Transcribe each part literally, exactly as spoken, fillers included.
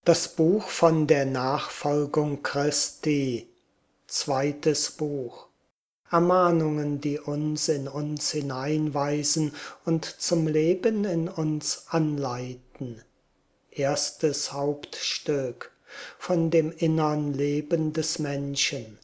Das Buch von der Nachfolgung Christi, zweites Buch. Ermahnungen, die uns in uns hineinweisen und zum Leben in uns anleiten. Erstes Hauptstück von dem innern Leben des Menschen.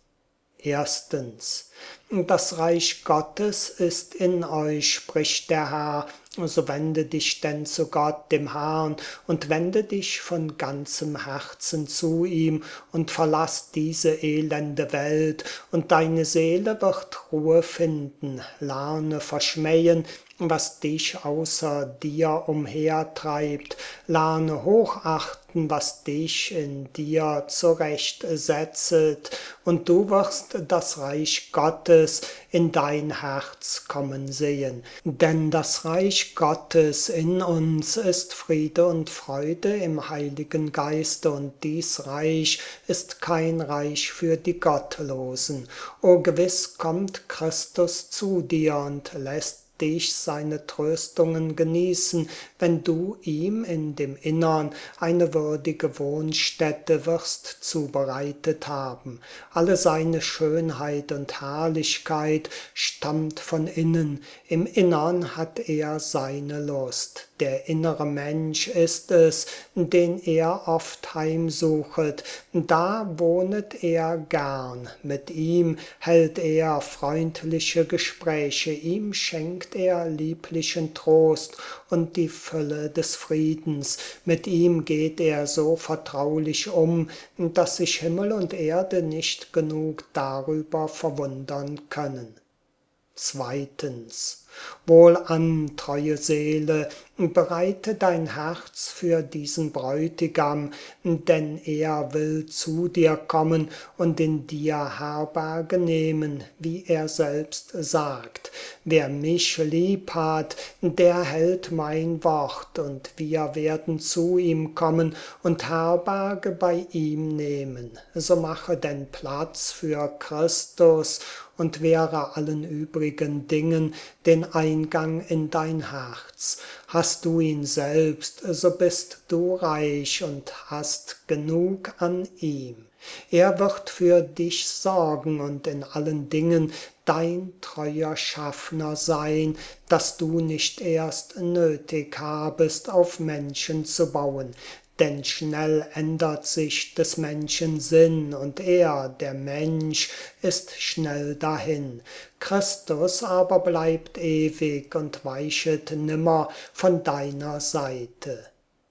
Erstens. Das Reich Gottes ist in euch, spricht der Herr, so wende dich denn zu Gott, dem Herrn, und wende dich von ganzem Herzen zu ihm und verlass diese elende Welt, und deine Seele wird Ruhe finden. Lerne verschmähen, was dich außer dir umhertreibt. Lerne hochachten, was dich in dir zurechtsetzet, und du wirst das Reich Gottes in dein Herz kommen sehen. Denn das Reich Gottes in uns ist Friede und Freude im Heiligen Geiste, und dies Reich ist kein Reich für die Gottlosen. O gewiss kommt Christus zu dir und lässt dich seine Tröstungen genießen, wenn du ihm in dem Innern eine würdige Wohnstätte wirst zubereitet haben. Alle seine Schönheit und Herrlichkeit stammt von innen, im Innern hat er seine Lust. Der innere Mensch ist es, den er oft heimsuchet, da wohnet er gern, mit ihm hält er freundliche Gespräche, ihm schenkt er lieblichen Trost und die Fülle des Friedens, mit ihm geht er so vertraulich um, dass sich Himmel und Erde nicht genug darüber verwundern können. Zweitens. Wohlan, treue Seele, bereite dein Herz für diesen Bräutigam, denn er will zu dir kommen und in dir Herberge nehmen, wie er selbst sagt. Wer mich lieb hat, der hält mein Wort, und wir werden zu ihm kommen und Herberge bei ihm nehmen. So mache denn Platz für Christus und wehre allen übrigen Dingen den Eingang in dein Herz. Hast du ihn selbst, so bist du reich und hast genug an ihm. Er wird für dich sorgen und in allen Dingen dein treuer Schaffner sein, dass du nicht erst nötig habest, auf Menschen zu bauen. Denn schnell ändert sich des Menschen Sinn, und er, der Mensch, ist schnell dahin. Christus aber bleibt ewig und weichet nimmer von deiner Seite.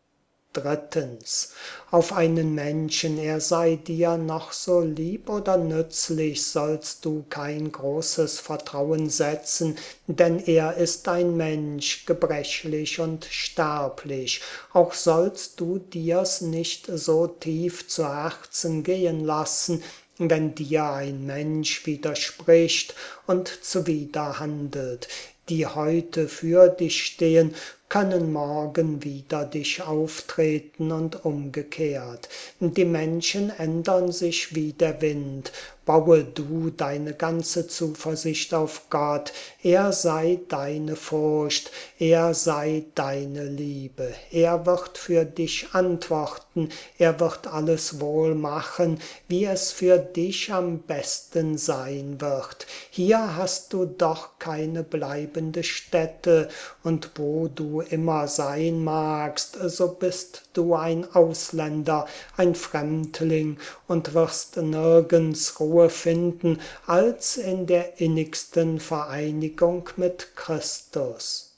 Drittens. Auf einen Menschen, er sei dir noch so lieb oder nützlich, sollst du kein großes Vertrauen setzen, denn er ist ein Mensch, gebrechlich und sterblich. Auch sollst du dir's nicht so tief zu Herzen gehen lassen, wenn dir ein Mensch widerspricht und zuwider handelt. Die heute für dich stehen, können morgen wider dich auftreten und umgekehrt. Die Menschen ändern sich wie der Wind. Baue du deine ganze Zuversicht auf Gott. Er sei deine Furcht, er sei deine Liebe. Er wird für dich antworten, er wird alles wohl machen, wie es für dich am besten sein wird. Hier hast du doch keine bleibende Stätte, und wo du immer sein magst, so bist du ein Ausländer, ein Fremdling und wirst nirgends Ruhe finden, als in der innigsten Vereinigung mit Christus.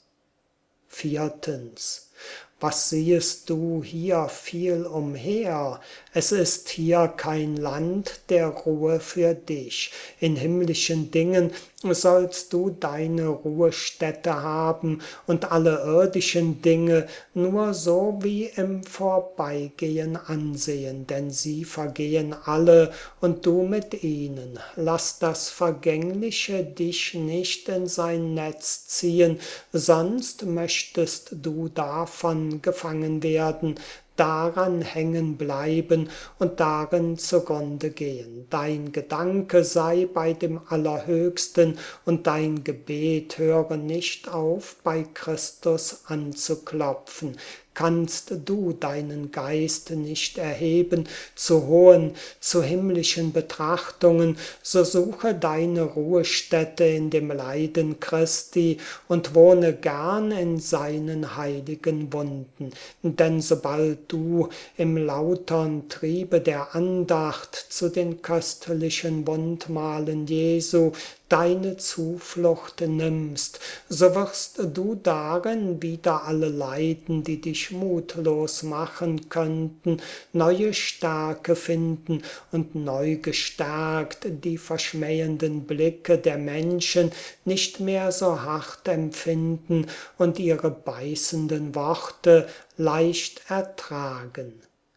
Viertens. Was siehest du hier viel umher? Es ist hier kein Land der Ruhe für dich. In himmlischen Dingen sollst du deine Ruhestätte haben und alle irdischen Dinge nur so wie im Vorbeigehen ansehen, denn sie vergehen alle und du mit ihnen. Lass das Vergängliche dich nicht in sein Netz ziehen, sonst möchtest du davon gefangen werden, daran hängen bleiben und darin zugrunde gehen. Dein Gedanke sei bei dem Allerhöchsten und dein Gebet höre nicht auf, bei Christus anzuklopfen. kannst du deinen Geist nicht erheben zu hohen, zu himmlischen Betrachtungen, so suche deine Ruhestätte in dem Leiden Christi und wohne gern in seinen heiligen Wunden. Denn sobald du im lautern Triebe der Andacht zu den köstlichen Wundmalen Jesu deine Zuflucht nimmst, so wirst du darin wieder alle Leiden, die dich mutlos machen könnten, neue Stärke finden und neu gestärkt die verschmähenden Blicke der Menschen nicht mehr so hart empfinden und ihre beißenden Worte leicht ertragen.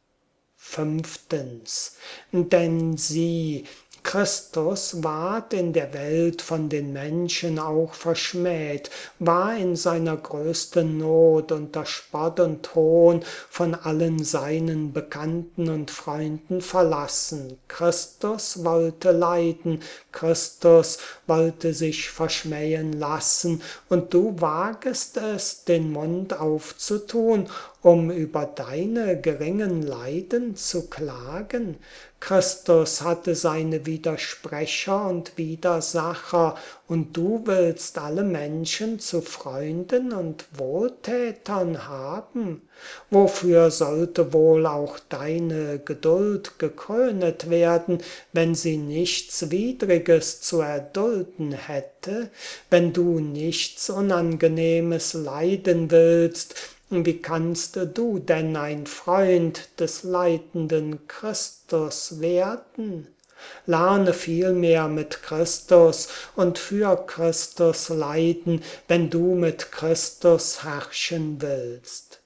Fünftens, denn sie, Christus ward in der Welt von den Menschen auch verschmäht, war in seiner größten Not unter Spott und Hohn von allen seinen Bekannten und Freunden verlassen. Christus wollte leiden, Christus wollte sich verschmähen lassen, und du wagest es, den Mund aufzutun, um über deine geringen Leiden zu klagen? Christus hatte seine Widersprecher und Widersacher, und du willst alle Menschen zu Freunden und Wohltätern haben? Wofür sollte wohl auch deine Geduld gekrönet werden, wenn sie nichts Widriges zu erdulden hätte? Wenn du nichts Unangenehmes leiden willst, wie kannst du denn ein Freund des leidenden Christus werden? Lerne vielmehr mit Christus und für Christus leiden, wenn du mit Christus herrschen willst.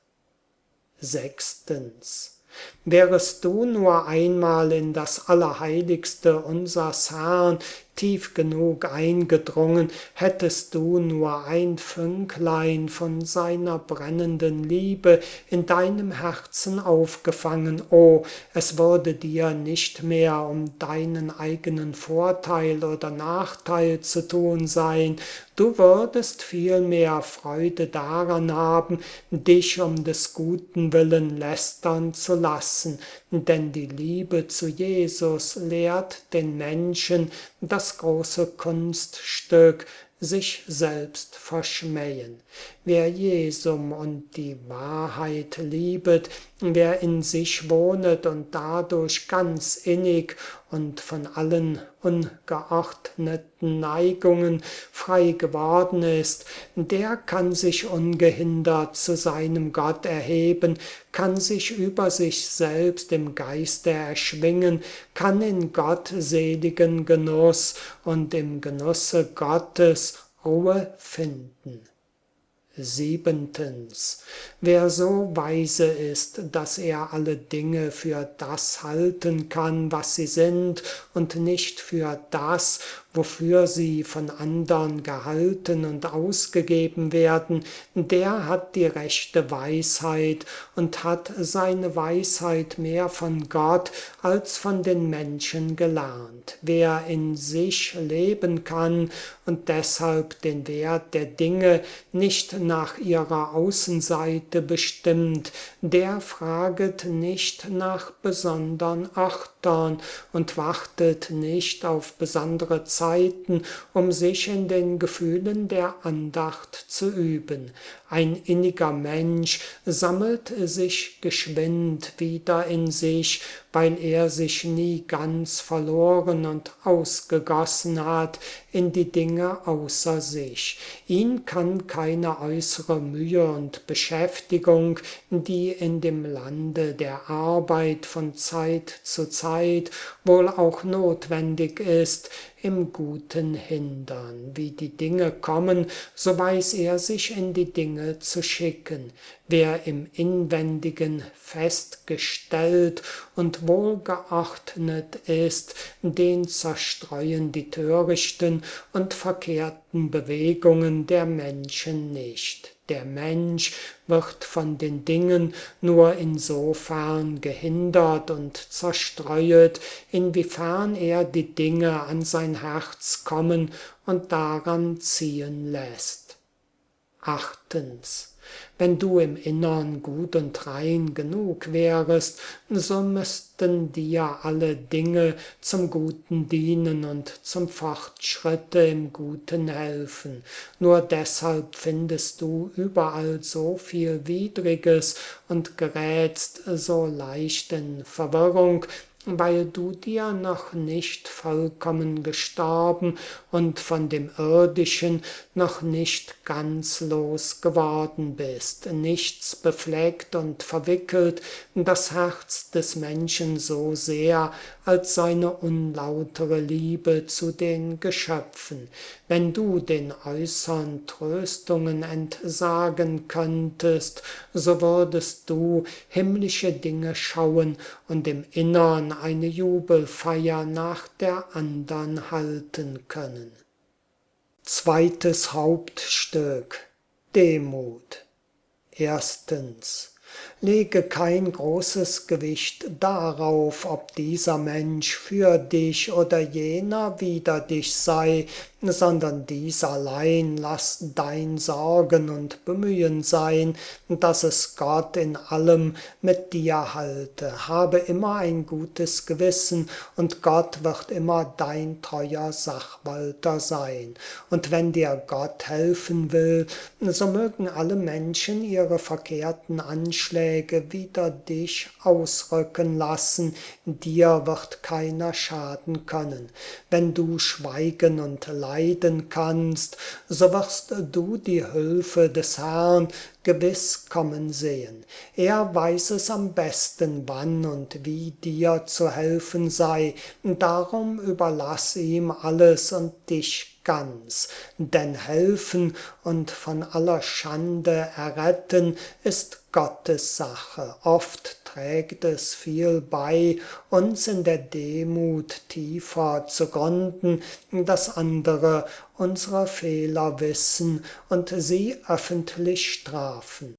Sechstens. Wärest du nur einmal in das Allerheiligste unsers Herrn tief genug eingedrungen, hättest du nur ein Fünklein von seiner brennenden Liebe in deinem Herzen aufgefangen, oh, es würde dir nicht mehr um deinen eigenen Vorteil oder Nachteil zu tun sein, du würdest vielmehr Freude daran haben, dich um des guten Willen lästern zu lassen, denn die Liebe zu Jesus lehrt den Menschen das große Kunststück, sich selbst verschmähen. Wer Jesum und die Wahrheit liebet, wer in sich wohnet und dadurch ganz innig und von allen ungeordneten Neigungen frei geworden ist, der kann sich ungehindert zu seinem Gott erheben, kann sich über sich selbst im Geiste erschwingen, kann in gottseligen Genuss und im Genusse Gottes Ruhe finden. Siebentens. Wer so weise ist, dass er alle Dinge für das halten kann, was sie sind, und nicht für das, wofür sie von andern gehalten und ausgegeben werden, der hat die rechte Weisheit und hat seine Weisheit mehr von Gott als von den Menschen gelernt. Wer in sich leben kann und deshalb den Wert der Dinge nicht nach ihrer Außenseite bestimmt, der fraget nicht nach besondern Örtern und wartet nicht auf besondere Zeiten, um sich in den Gefühlen der Andacht zu üben. Ein inniger Mensch sammelt sich geschwind wieder in sich, weil er sich nie ganz verloren und ausgegossen hat in die Dinge außer sich. Ihn kann keine äußere Mühe und Beschäftigung, die in dem Lande der Arbeit von Zeit zu Zeit wohl auch notwendig ist, im Guten hindern. Wie die Dinge kommen, so weiß er sich in die Dinge zu schicken. Wer im Inwendigen festgestellt und wohlgeordnet ist, den zerstreuen die törichten und verkehrten Bewegungen der Menschen nicht. Der Mensch wird von den Dingen nur insofern gehindert und zerstreuet, inwiefern er die Dinge an sein Herz kommen und daran ziehen lässt. Achtens. Wenn du im Innern gut und rein genug wärest, so müssten dir alle Dinge zum Guten dienen und zum Fortschritte im Guten helfen. Nur deshalb findest du überall so viel Widriges und gerätst so leicht in Verwirrung, weil du dir noch nicht vollkommen gestorben und von dem Irdischen noch nicht ganz losgeworden bist. Nichts befleckt und verwickelt das Herz des Menschen so sehr als seine unlautere Liebe zu den Geschöpfen. Wenn du den äußern Tröstungen entsagen könntest, so würdest du himmlische Dinge schauen und im Innern eine Jubelfeier nach der andern halten können. Zweites Hauptstück: Demut. Erstens. Lege kein großes Gewicht darauf, ob dieser Mensch für dich oder jener wider dich sei, sondern dies allein lass dein Sorgen und Bemühen sein, dass es Gott in allem mit dir halte. Habe immer ein gutes Gewissen, und Gott wird immer dein treuer Sachwalter sein. Und wenn dir Gott helfen will, so mögen alle Menschen ihre verkehrten Anschläge wider dich ausrücken lassen, dir wird keiner schaden können. Wenn du schweigen und leiden kannst, so wirst du die Hilfe des Herrn gewiss kommen sehen. Er weiß es am besten, wann und wie dir zu helfen sei. Darum überlass ihm alles und dich ganz. Denn helfen und von aller Schande erretten ist Gottes Sache. Oft trägt es viel bei, uns in der Demut tiefer zu gründen, dass andere unsere Fehler wissen und sie öffentlich strafen.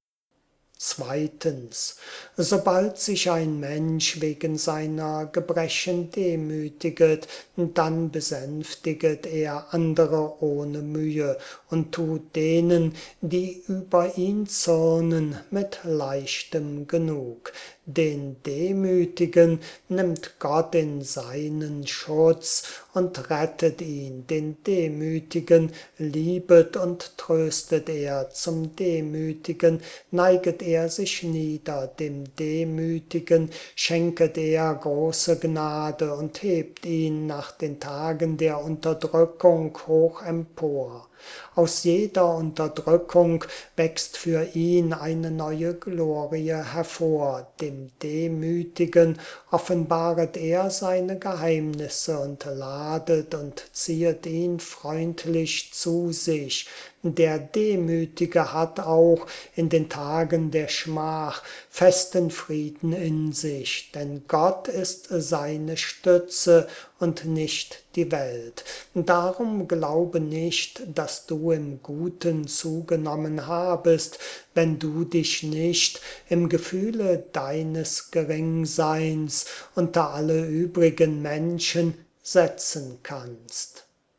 Zweitens. Sobald sich ein Mensch wegen seiner Gebrechen demütiget, dann besänftiget er andere ohne Mühe und tut denen, die über ihn zürnen, mit leichtem genug. Den Demütigen nimmt Gott in seinen Schutz und rettet ihn. Den Demütigen liebet und tröstet er. Zum Demütigen neiget er sich nieder. Dem Demütigen schenket er große Gnade und hebt ihn nach den Tagen der Unterdrückung hoch empor. Aus jeder Unterdrückung wächst für ihn eine neue Glorie hervor. Dem Demütigen offenbaret er seine Geheimnisse und ladet und ziehet ihn freundlich zu sich. Der Demütige hat auch in den Tagen der Schmach festen Frieden in sich, denn Gott ist seine Stütze und nicht die Welt. Darum glaube nicht, dass du im Guten zugenommen habest, wenn du dich nicht im Gefühle deines Geringseins unter alle übrigen Menschen setzen kannst.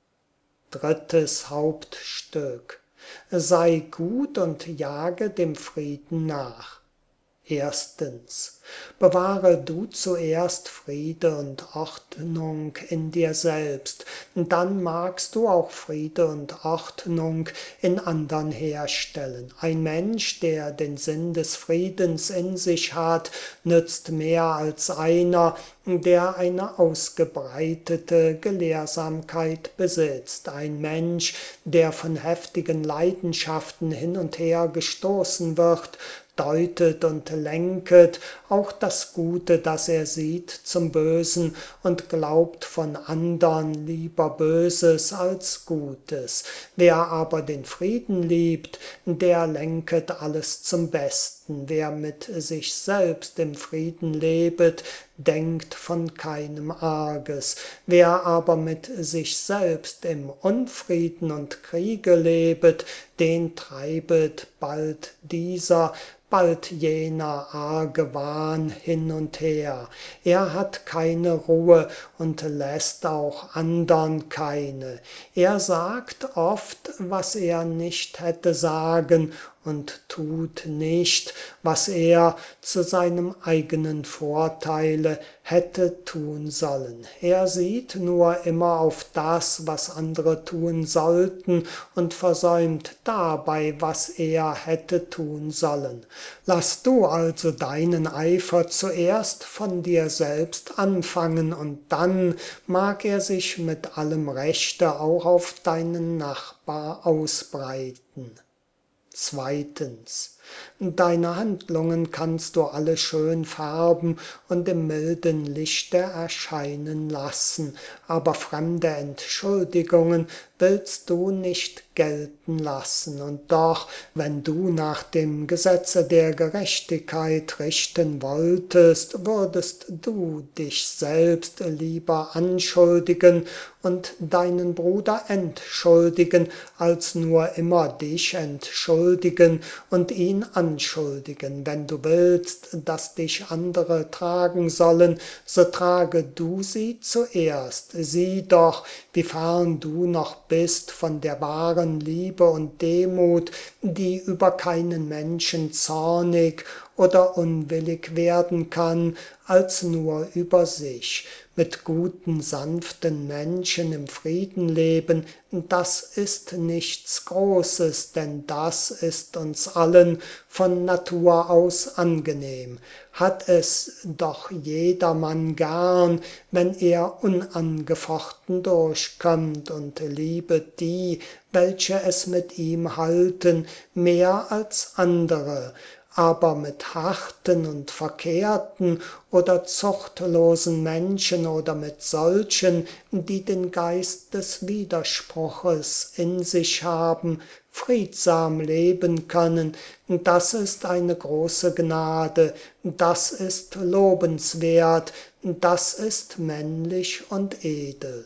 Drittes Hauptstück. Sei gut und jage dem Frieden nach. Erstens. Bewahre du zuerst Friede und Ordnung in dir selbst, dann magst du auch Friede und Ordnung in andern herstellen. Ein Mensch, der den Sinn des Friedens in sich hat, nützt mehr als einer, der eine ausgebreitete Gelehrsamkeit besitzt. Ein Mensch, der von heftigen Leidenschaften hin und her gestoßen wird, deutet und lenket auch das Gute, das er sieht, zum Bösen und glaubt von andern lieber Böses als Gutes. Wer aber den Frieden liebt, der lenket alles zum Besten. Wer mit sich selbst im Frieden lebet, denkt von keinem Arges. Wer aber mit sich selbst im Unfrieden und Kriege lebet, den treibet bald dieser, bald jener arge Wahn hin und her. Er hat keine Ruhe und lässt auch andern keine. Er sagt oft, was er nicht hätte sagen, und tut nicht, was er zu seinem eigenen Vorteile hätte tun sollen. Er sieht nur immer auf das, was andere tun sollten, und versäumt dabei, was er hätte tun sollen. Lass du also deinen Eifer zuerst von dir selbst anfangen, und dann mag er sich mit allem Rechte auch auf deinen Nachbar ausbreiten. Zweitens. Deine Handlungen kannst du alle schön färben und im milden Lichte erscheinen lassen, aber fremde Entschuldigungen willst du nicht gelten lassen. Und doch, wenn du nach dem Gesetze der Gerechtigkeit richten wolltest, würdest du dich selbst lieber anschuldigen und deinen Bruder entschuldigen, als nur immer dich entschuldigen und ihn anschuldigen. Wenn du willst, dass dich andere tragen sollen, so trage du sie zuerst. Sieh doch, wie fern du noch bist von der wahren Liebe und Demut, die über keinen Menschen zornig oder unwillig werden kann, als nur über sich. Mit guten, sanften Menschen im Frieden leben, das ist nichts Großes, denn das ist uns allen von Natur aus angenehm. Hat es doch jedermann gern, wenn er unangefochten durchkommt, und liebet die, welche es mit ihm halten, mehr als andere. Aber mit harten und verkehrten oder zuchtlosen Menschen oder mit solchen, die den Geist des Widerspruches in sich haben, friedsam leben können, das ist eine große Gnade, das ist lobenswert, das ist männlich und edel.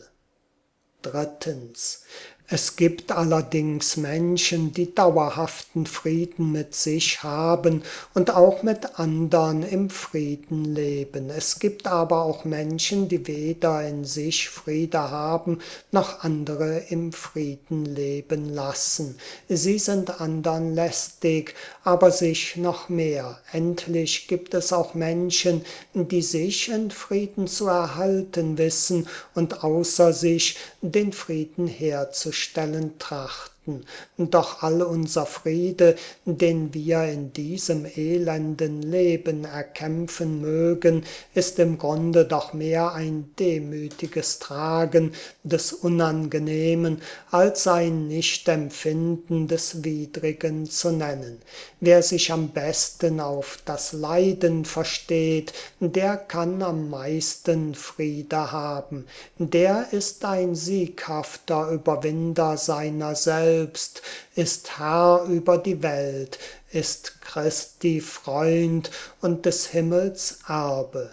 Drittens. Es gibt allerdings Menschen, die dauerhaften Frieden mit sich haben und auch mit andern im Frieden leben. Es gibt aber auch Menschen, die weder in sich Friede haben, noch andere im Frieden leben lassen. Sie sind andern lästig, aber sich noch mehr. Endlich gibt es auch Menschen, die sich in Frieden zu erhalten wissen und außer sich den Frieden herzustellen trachten. Doch all unser Friede, den wir in diesem elenden Leben erkämpfen mögen, ist im Grunde doch mehr ein demütiges Tragen des Unangenehmen, als ein Nichtempfinden des Widrigen zu nennen. Wer sich am besten auf das Leiden versteht, der kann am meisten Friede haben. Der ist ein sieghafter Überwinder seiner selbst, ist Herr über die Welt, ist Christi Freund und des Himmels Erbe.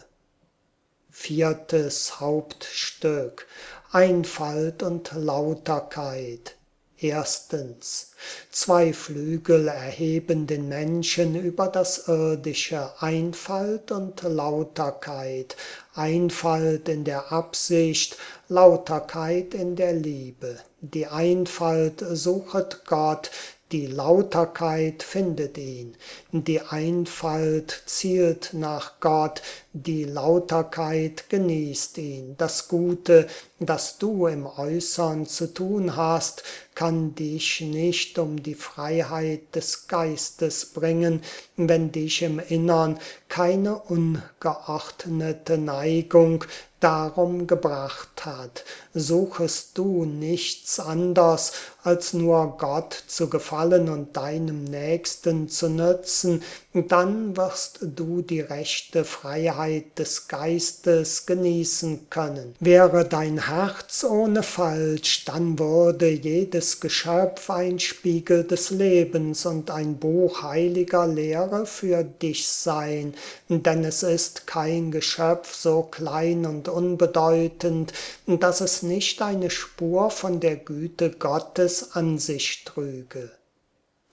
Viertes Hauptstück: Einfalt und Lauterkeit. Erstens. Zwei Flügel erheben den Menschen über das Irdische: Einfalt und Lauterkeit. Einfalt in der Absicht, Lauterkeit in der Liebe. Die Einfalt suchet Gott, die Lauterkeit findet ihn. Die Einfalt zielt nach Gott, die Lauterkeit genießt ihn. Das Gute, das du im Äußern zu tun hast, kann dich nicht um die Freiheit des Geistes bringen, wenn dich im Innern keine ungeordnete Neigung darum gebracht hat. Suchest du nichts anders, als nur Gott zu gefallen und deinem Nächsten zu nützen, dann wirst du die rechte Freiheit des Geistes genießen können. Wäre dein Herz ohne Falsch, dann würde jedes Geschöpf ein Spiegel des Lebens und ein Buch heiliger Lehre für dich sein, denn es ist kein Geschöpf so klein und unbedeutend, dass es nicht eine Spur von der Güte Gottes an sich trüge.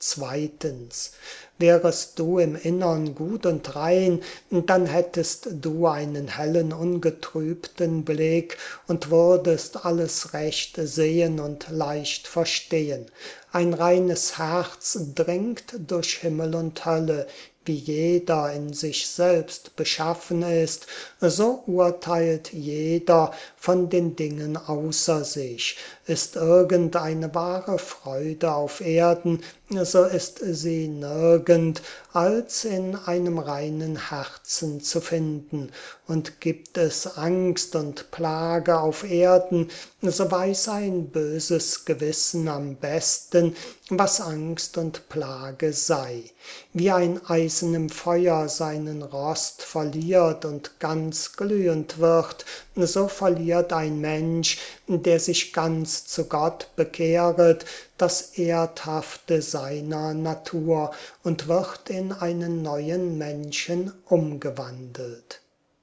Zweitens, wärest du im Innern gut und rein, dann hättest du einen hellen, ungetrübten Blick und würdest alles recht sehen und leicht verstehen. Ein reines Herz dringt durch Himmel und Hölle. Wie jeder in sich selbst beschaffen ist, so urteilt jeder von den Dingen außer sich. Ist irgendeine wahre Freude auf Erden, so ist sie nirgend als in einem reinen Herzen zu finden. Und gibt es Angst und Plage auf Erden, so weiß ein böses Gewissen am besten, was Angst und Plage sei. Wie ein Eisen im Feuer seinen Rost verliert und ganz glühend wird, so verliert ein Mensch, der sich ganz zu Gott bekehret, das Erdhafte seiner Natur und wird in einen neuen Menschen umgewandelt.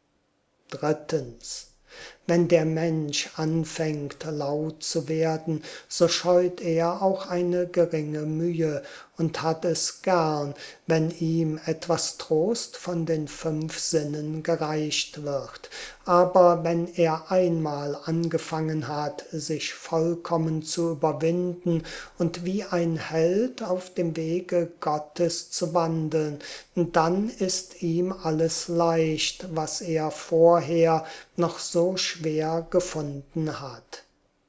Drittens. Wenn der Mensch anfängt laut zu werden, so scheut er auch eine geringe Mühe und hat es gern, wenn ihm etwas Trost von den fünf Sinnen gereicht wird. Aber wenn er einmal angefangen hat, sich vollkommen zu überwinden und wie ein Held auf dem Wege Gottes zu wandeln, dann ist ihm alles leicht, was er vorher noch so schwer gefunden hat.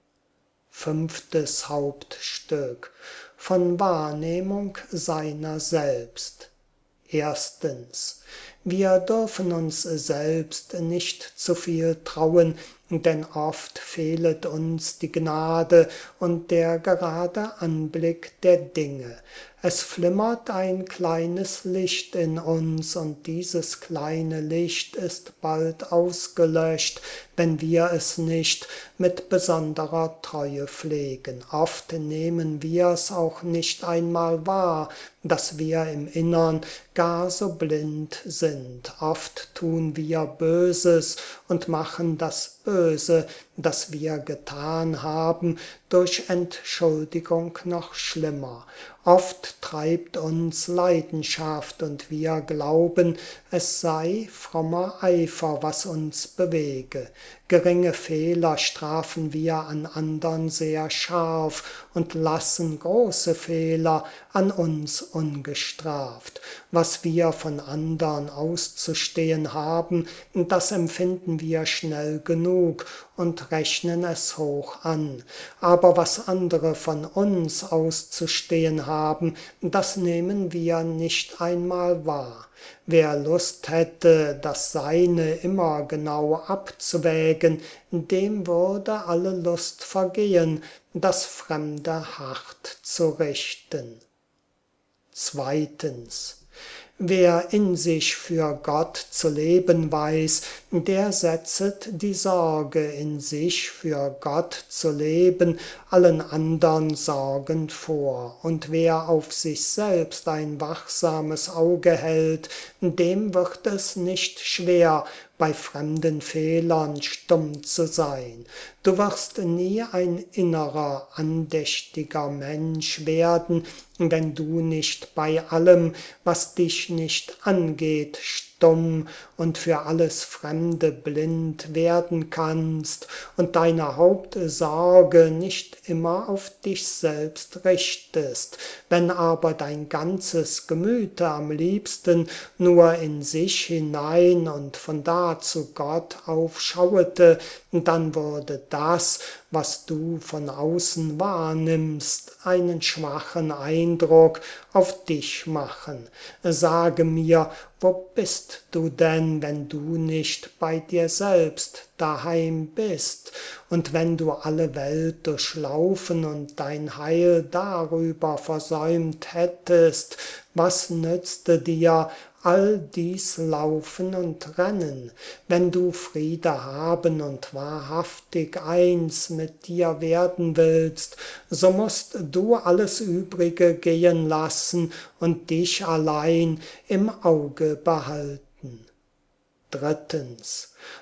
Fünftes Hauptstück: Von Wahrnehmung seiner selbst. Erstens. Wir dürfen uns selbst nicht zu viel trauen, denn oft fehlet uns die Gnade und der gerade Anblick der Dinge. Es flimmert ein kleines Licht in uns und dieses kleine Licht ist bald ausgelöscht, wenn wir es nicht mit besonderer Treue pflegen. Oft nehmen wir es auch nicht einmal wahr, dass wir im Innern gar so blind sind. Oft tun wir Böses und machen das Böse, das wir getan haben, durch Entschuldigung noch schlimmer. Oft treibt uns Leidenschaft und wir glauben, es sei frommer Eifer, was uns bewege. Geringe Fehler strafen wir an andern sehr scharf und lassen große Fehler an uns ungestraft. Was wir von andern auszustehen haben, das empfinden wir schnell genug und rechnen es hoch an. Aber was andere von uns auszustehen haben, das nehmen wir nicht einmal wahr. Wer Lust hätte, das Seine immer genau abzuwägen, dem würde alle Lust vergehen, das Fremde hart zu richten. Zweitens. Wer in sich für Gott zu leben weiß, der setzet die Sorge, in sich für Gott zu leben, allen andern Sorgen vor. Und wer auf sich selbst ein wachsames Auge hält, dem wird es nicht schwer, bei fremden Fehlern stumm zu sein. Du wirst nie ein innerer, andächtiger Mensch werden, wenn du nicht bei allem, was dich nicht angeht, stumm und für alles Fremde blind werden kannst und deine Hauptsorge nicht immer auf dich selbst richtest. Wenn aber dein ganzes Gemüte am liebsten nur in sich hinein und von da zu Gott aufschauete, dann würde das, was du von außen wahrnimmst, einen schwachen Eindruck auf dich machen. Sage mir, wo bist du denn, wenn du nicht bei dir selbst daheim bist? Und wenn du alle Welt durchlaufen und dein Heil darüber versäumt hättest, was nützte dir all dies Laufen und Rennen? Wenn du Friede haben und wahrhaftig eins mit dir werden willst, so musst du alles Übrige gehen lassen und dich allein im Auge behalten. Drittens.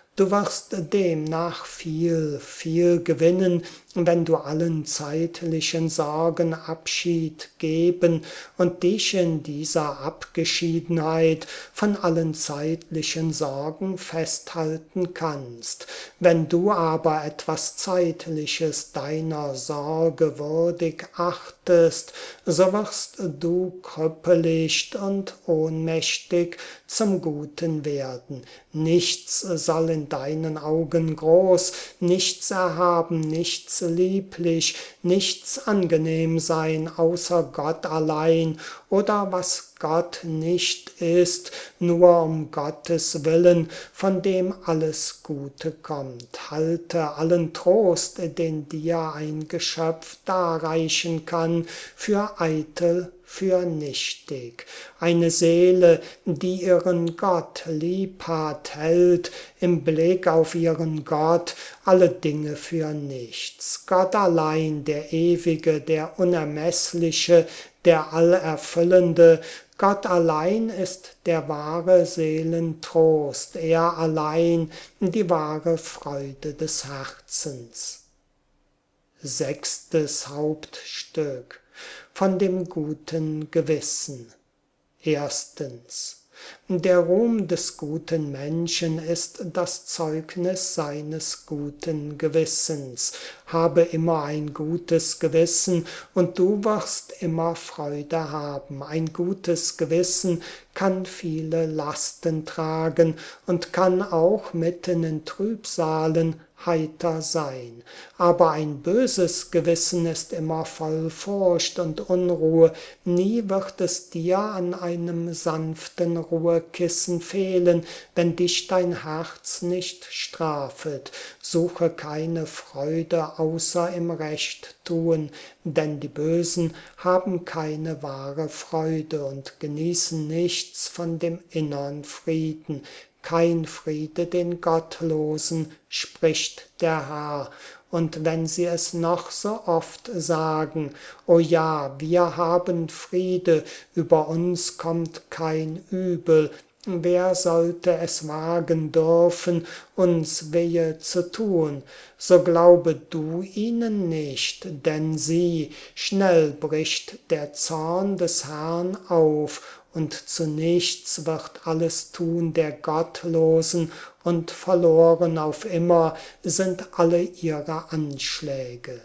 Du wirst demnach viel, viel gewinnen, wenn du allen zeitlichen Sorgen Abschied geben und dich in dieser Abgeschiedenheit von allen zeitlichen Sorgen festhalten kannst. Wenn du aber etwas Zeitliches deiner Sorge würdig achtest, so wirst du krüppelig und ohnmächtig zum Guten werden. Nichts soll in deinen Augen groß, nichts erhaben, nichts lieblich, nichts angenehm sein, außer Gott allein, oder was Gott nicht ist, nur um Gottes Willen, von dem alles Gute kommt. Halte allen Trost, den dir ein Geschöpf darreichen kann, für eitel, für nichtig. Eine Seele, die ihren Gott lieb hat, hält im Blick auf ihren Gott alle Dinge für nichts. Gott allein, der Ewige, der Unermessliche, der Allerfüllende, Gott allein ist der wahre Seelentrost, er allein die wahre Freude des Herzens. Sechstes Hauptstück von dem guten Gewissen. Erstens. Der Ruhm des guten Menschen ist das Zeugnis seines guten Gewissens. Habe immer ein gutes Gewissen und du wirst immer Freude haben. Ein gutes Gewissen kann viele Lasten tragen und kann auch mitten in Trübsalen heiter sein. Aber ein böses Gewissen ist immer voll Furcht und Unruhe. Nie wird es dir an einem sanften Ruhekissen fehlen, wenn dich dein Herz nicht strafet. Suche keine Freude außer im Rechttun, denn die Bösen haben keine wahre Freude und genießen nichts von dem innern Frieden. Kein Friede den Gottlosen, spricht der Herr. Und wenn sie es noch so oft sagen, o ja, wir haben Friede, über uns kommt kein Übel, wer sollte es wagen dürfen, uns wehe zu tun? So glaube du ihnen nicht, denn sieh, schnell bricht der Zorn des Herrn auf, und zu nichts wird alles Tun der Gottlosen, und verloren auf immer sind alle ihre Anschläge.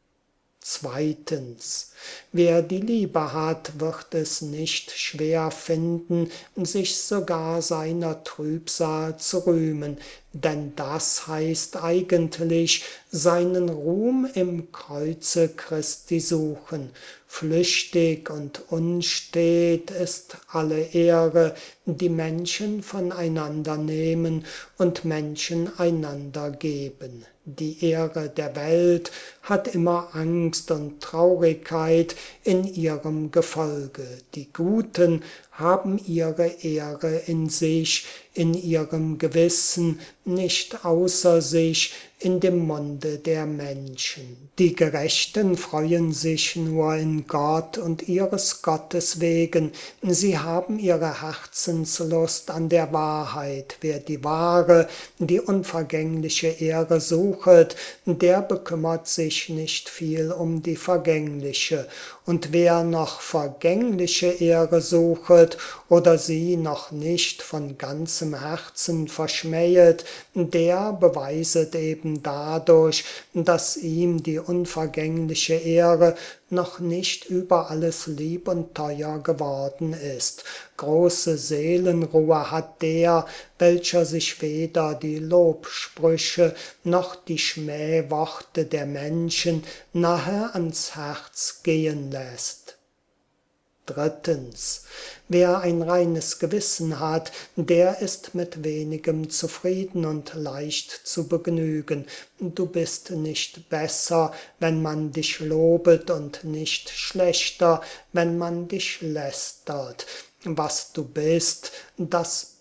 Zweitens. Wer die Liebe hat, wird es nicht schwer finden, sich sogar seiner Trübsal zu rühmen, denn das heißt eigentlich, seinen Ruhm im Kreuze Christi suchen. Flüchtig und unstet ist alle Ehre, die Menschen voneinander nehmen und Menschen einander geben. Die Ehre der Welt hat immer Angst und Traurigkeit in ihrem Gefolge. Die Guten haben ihre Ehre in sich, in ihrem Gewissen, nicht außer sich, in dem Munde der Menschen. Die Gerechten freuen sich nur in Gott und ihres Gottes wegen. Sie haben ihre Herzenslust an der Wahrheit. Wer die wahre, die unvergängliche Ehre suchet, der bekümmert sich nicht viel um die vergängliche. Und wer noch vergängliche Ehre suchet oder sie noch nicht von ganzem Herzen verschmähet, der beweiset eben dadurch, dass ihm die unvergängliche Ehre noch nicht über alles lieb und teuer geworden ist. Große Seelenruhe hat der, welcher sich weder die Lobsprüche noch die Schmähworte der Menschen nahe ans Herz gehen lässt. Drittens. Wer ein reines Gewissen hat, der ist mit wenigem zufrieden und leicht zu begnügen. Du bist nicht besser, wenn man dich lobet, und nicht schlechter, wenn man dich lästert. Was du bist, das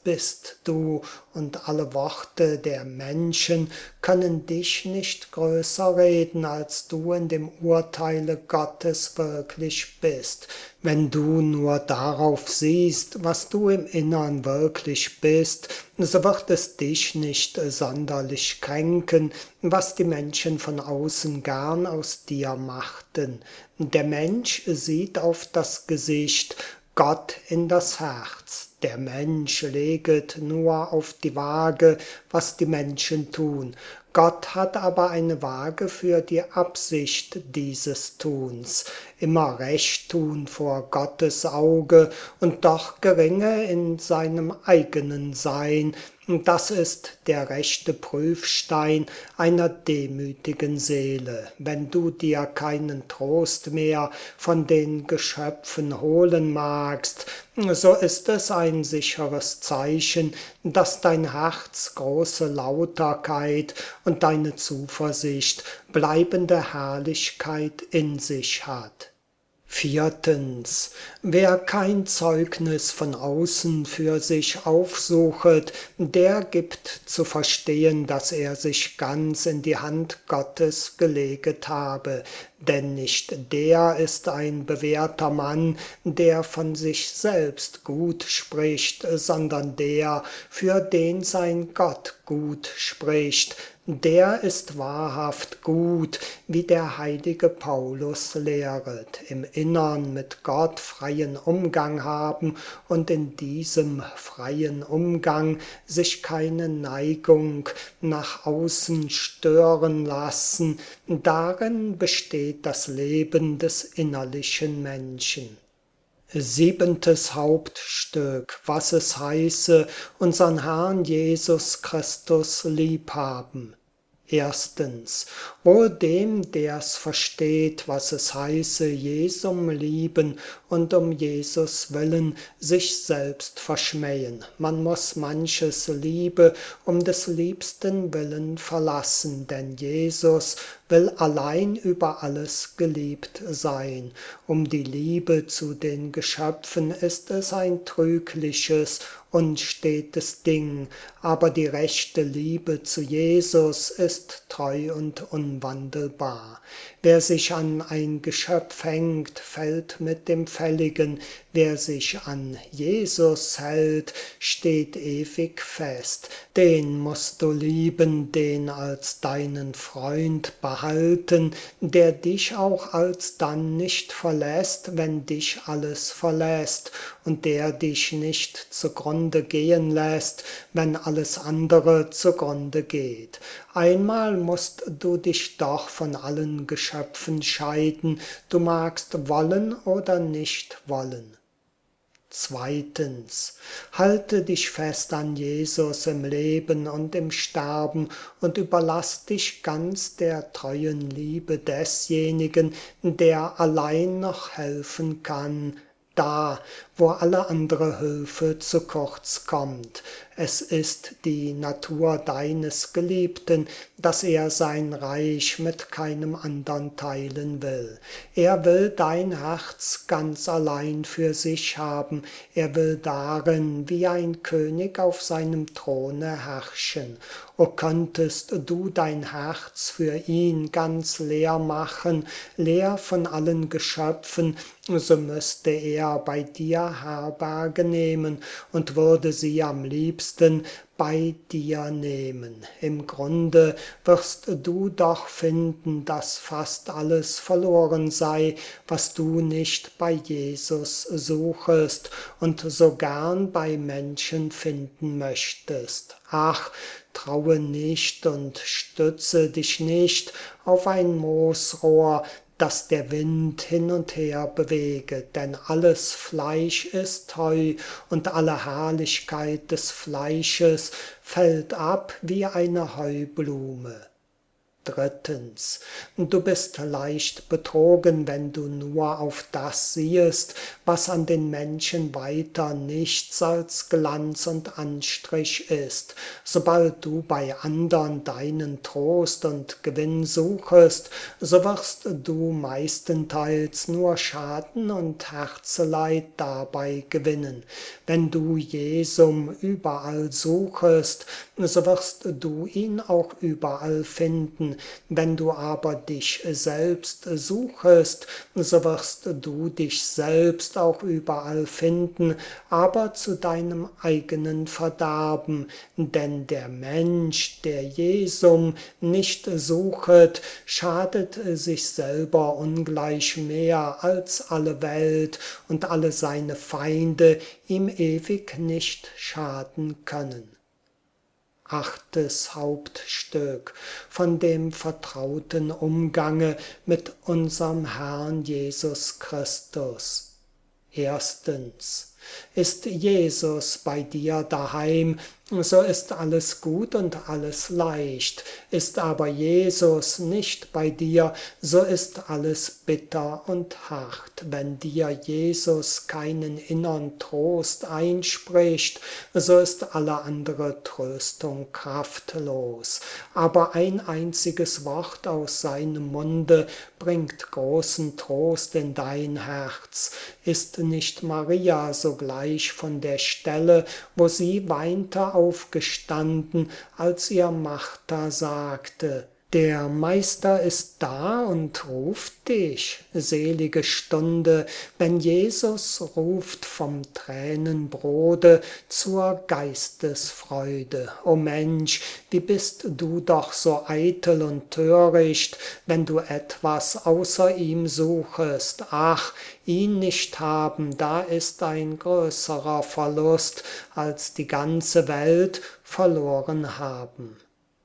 bist du, und alle Worte der Menschen können dich nicht größer reden, als du in dem Urteile Gottes wirklich bist. Wenn du nur darauf siehst, was du im Innern wirklich bist, so wird es dich nicht sonderlich kränken, was die Menschen von außen gern aus dir machten. Der Mensch sieht auf das Gesicht, Gott in das Herz. Der Mensch leget nur auf die Waage, was die Menschen tun. Gott hat aber eine Waage für die Absicht dieses Tuns. Immer recht tun vor Gottes Auge und doch geringe in seinem eigenen Sein. Das ist der rechte Prüfstein einer demütigen Seele. Wenn du dir keinen Trost mehr von den Geschöpfen holen magst, so ist es ein sicheres Zeichen, dass dein Herz große Lauterkeit und deine Zuversicht bleibende Herrlichkeit in sich hat. Viertens. Wer kein Zeugnis von außen für sich aufsuchet, der gibt zu verstehen, dass er sich ganz in die Hand Gottes geleget habe. Denn nicht der ist ein bewährter Mann, der von sich selbst gut spricht, sondern der, für den sein Gott gut spricht. Der ist wahrhaft gut, wie der heilige Paulus lehret, im Innern mit Gott freien Umgang haben und in diesem freien Umgang sich keine Neigung nach außen stören lassen. Darin besteht das Leben des innerlichen Menschen. Siebentes Hauptstück, was es heiße, unseren Herrn Jesus Christus liebhaben. Erstens, wohl dem, der's versteht, was es heiße, Jesum lieben und um Jesus willen sich selbst verschmähen. Man muss manches Liebe um des Liebsten willen verlassen, denn Jesus will allein über alles geliebt sein. Um die Liebe zu den Geschöpfen ist es ein trügliches, unstetes Ding, aber die rechte Liebe zu Jesus ist treu und unwandelbar. Wer sich an ein Geschöpf hängt, fällt mit dem Fälligen. Wer sich an Jesus hält, steht ewig fest. Den musst du lieben, den als deinen Freund behalten, der dich auch alsdann nicht verlässt, wenn dich alles verlässt, und der dich nicht zugrunde gehen lässt, wenn alles andere zugrunde geht. Einmal musst du dich doch von allen Geschöpfen scheiden, du magst wollen oder nicht wollen. Zweitens, halte dich fest an Jesus im Leben und im Sterben und überlass dich ganz der treuen Liebe desjenigen, der allein noch helfen kann, da, wo alle andere Hilfe zu kurz kommt. Es ist die Natur deines Geliebten, dass er sein Reich mit keinem andern teilen will. Er will dein Herz ganz allein für sich haben. Er will darin wie ein König auf seinem Throne herrschen. O könntest du dein Herz für ihn ganz leer machen, leer von allen Geschöpfen, so müsste er bei dir Herberge nehmen und würde sie am liebsten bei dir nehmen. Im Grunde wirst du doch finden, dass fast alles verloren sei, was du nicht bei Jesus suchest und so gern bei Menschen finden möchtest. Ach, traue nicht und stütze dich nicht auf ein Moosrohr, das der Wind hin und her bewege, denn alles Fleisch ist Heu und alle Herrlichkeit des Fleisches fällt ab wie eine Heublume. Drittens, du bist leicht betrogen, wenn du nur auf das siehst, was an den Menschen weiter nichts als Glanz und Anstrich ist. Sobald du bei andern deinen Trost und Gewinn suchest, so wirst du meistenteils nur Schaden und Herzeleid dabei gewinnen. Wenn du Jesum überall suchest, so wirst du ihn auch überall finden. Wenn du aber dich selbst suchest, so wirst du dich selbst auch überall finden, aber zu deinem eigenen Verderben. Denn der Mensch, der Jesum nicht suchet, schadet sich selber ungleich mehr als alle Welt und alle seine Feinde ihm ewig nicht schaden können. Achtes Hauptstück von dem vertrauten Umgange mit unserem Herrn Jesus Christus. Erstens, ist Jesus bei dir daheim, so ist alles gut und alles leicht. Ist aber Jesus nicht bei dir, so ist alles bitter und hart. Wenn dir Jesus keinen innern Trost einspricht, so ist alle andere Tröstung kraftlos. Aber ein einziges Wort aus seinem Munde bringt großen Trost in dein Herz. Ist nicht Maria sogleich von der Stelle, wo sie weinte, aufgestanden, als ihr Martha sagte: Der Meister ist da und ruft dich. Selige Stunde, wenn Jesus ruft vom Tränenbrode zur Geistesfreude. O Mensch, wie bist du doch so eitel und töricht, wenn du etwas außer ihm suchest. Ach, ihn nicht haben, da ist ein größerer Verlust, als die ganze Welt verloren haben.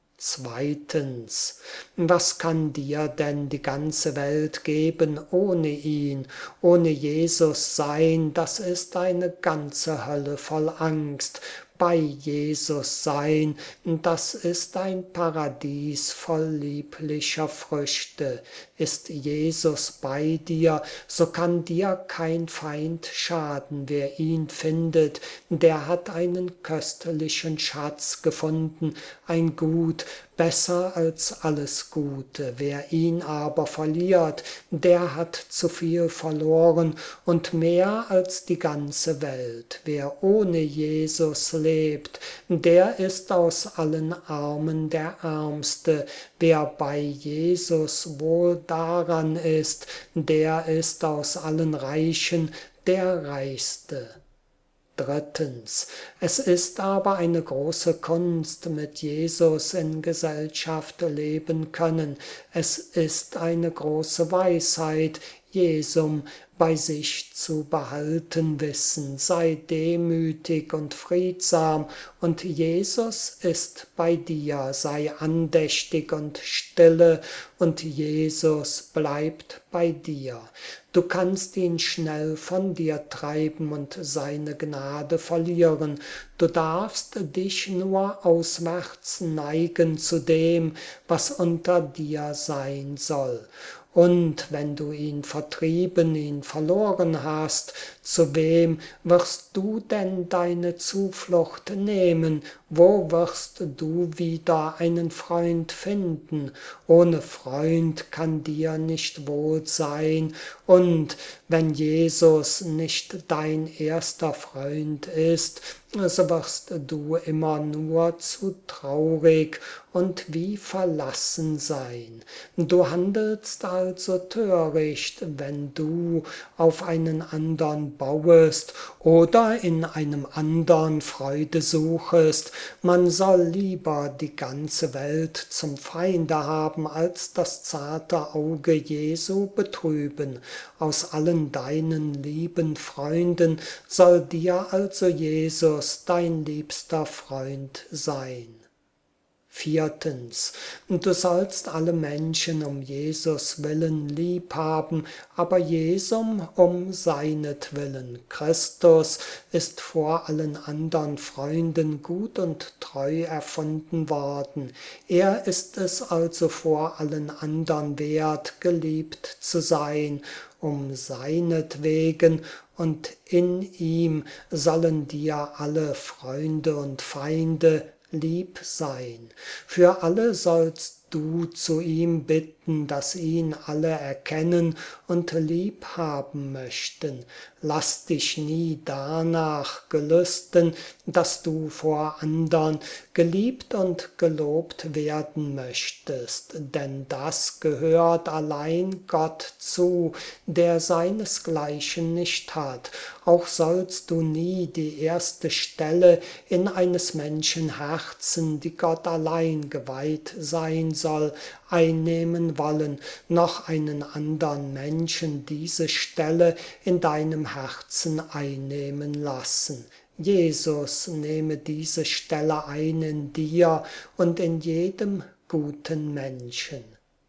Zweitens, was kann dir denn die ganze Welt geben ohne ihn, ohne Jesus sein? Das ist eine ganze Hölle voll Angst. Bei Jesus sein, das ist ein Paradies voll lieblicher Früchte. Ist Jesus bei dir, so kann dir kein Feind schaden. Wer ihn findet, der hat einen köstlichen Schatz gefunden, ein Gut, besser als alles Gute. Wer ihn aber verliert, der hat zu viel verloren und mehr als die ganze Welt. Wer ohne Jesus lebt, der ist aus allen Armen der Ärmste. Wer bei Jesus wohl daran ist, der ist aus allen Reichen der Reichste. Drittens, es ist aber eine große Kunst, mit Jesus in Gesellschaft leben können. Es ist eine große Weisheit, Jesum bei sich zu behalten wissen. Sei demütig und friedsam, und Jesus ist bei dir. Sei andächtig und stille, und Jesus bleibt bei dir. Du kannst ihn schnell von dir treiben und seine Gnade verlieren. Du darfst dich nur auswärts neigen zu dem, was unter dir sein soll. Und wenn du ihn vertrieben, ihn verloren hast, zu wem wirst du denn deine Zuflucht nehmen? Wo wirst du wieder einen Freund finden? Ohne Freund kann dir nicht wohl sein. Und wenn Jesus nicht dein erster Freund ist, so wirst du immer nur zu traurig und wie verlassen sein. Du handelst also töricht, wenn du auf einen andern bauest oder in einem andern Freude suchest. Man soll lieber die ganze Welt zum Feinde haben, als das zarte Auge Jesu betrüben. Aus allen deinen lieben Freunden soll dir also Jesus dein liebster Freund sein. Viertens, du sollst alle Menschen um Jesus willen lieb haben, aber Jesum um seinetwillen. Christus ist vor allen andern Freunden gut und treu erfunden worden. Er ist es also vor allen andern wert, geliebt zu sein, um seinetwegen, und in ihm sollen dir alle Freunde und Feinde lieb sein. Für alle sollst du zu ihm bitten, dass ihn alle erkennen und lieb haben möchten. Lass dich nie danach gelüsten, dass du vor andern geliebt und gelobt werden möchtest, denn das gehört allein Gott zu, der seinesgleichen nicht hat. Auch sollst du nie die erste Stelle in eines Menschen Herzen, die Gott allein geweiht sein soll, einnehmen wollen, noch einen andern Menschen diese Stelle in deinem Herzen einnehmen lassen. Jesus nehme diese Stelle ein in dir und in jedem guten Menschen.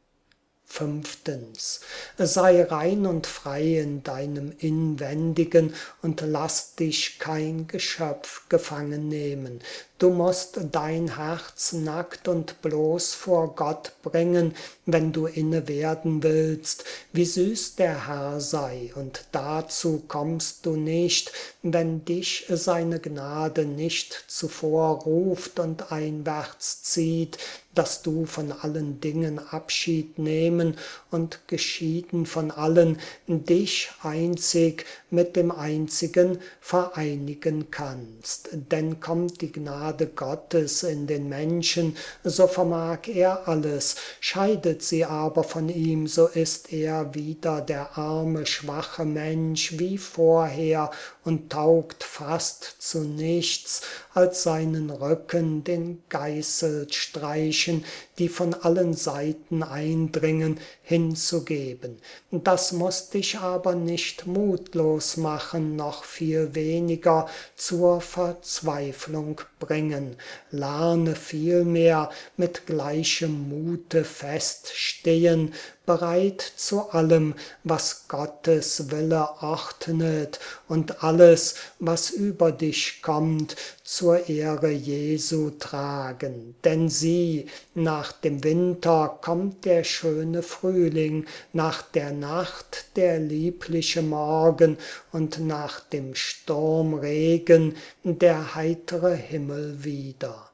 Fünftens, sei rein und frei in deinem Inwendigen und lass dich kein Geschöpf gefangen nehmen. Du musst dein Herz nackt und bloß vor Gott bringen, wenn du inne werden willst, wie süß der Herr sei, und dazu kommst du nicht, wenn dich seine Gnade nicht zuvorruft und einwärts zieht, dass du von allen Dingen Abschied nehmen und geschieden von allen dich einzig mit dem Einzigen vereinigen kannst. Denn kommt die Gnade Gottes in den Menschen, so vermag er alles, scheidet sie aber von ihm, so ist er wieder der arme, schwache Mensch wie vorher und taugt fast zu nichts, als seinen Rücken den Geißelstreichen, die von allen Seiten eindringen, hinzugeben. Das muß dich aber nicht mutlos machen, noch viel weniger zur Verzweiflung bringen. Lerne vielmehr mit gleichem Mute feststehen, bereit zu allem, was Gottes Wille ordnet, und alles, was über dich kommt, zur Ehre Jesu tragen. Denn sieh, nach dem Winter kommt der schöne Frühling, nach der Nacht der liebliche Morgen und nach dem Sturmregen der heitere Himmel wieder.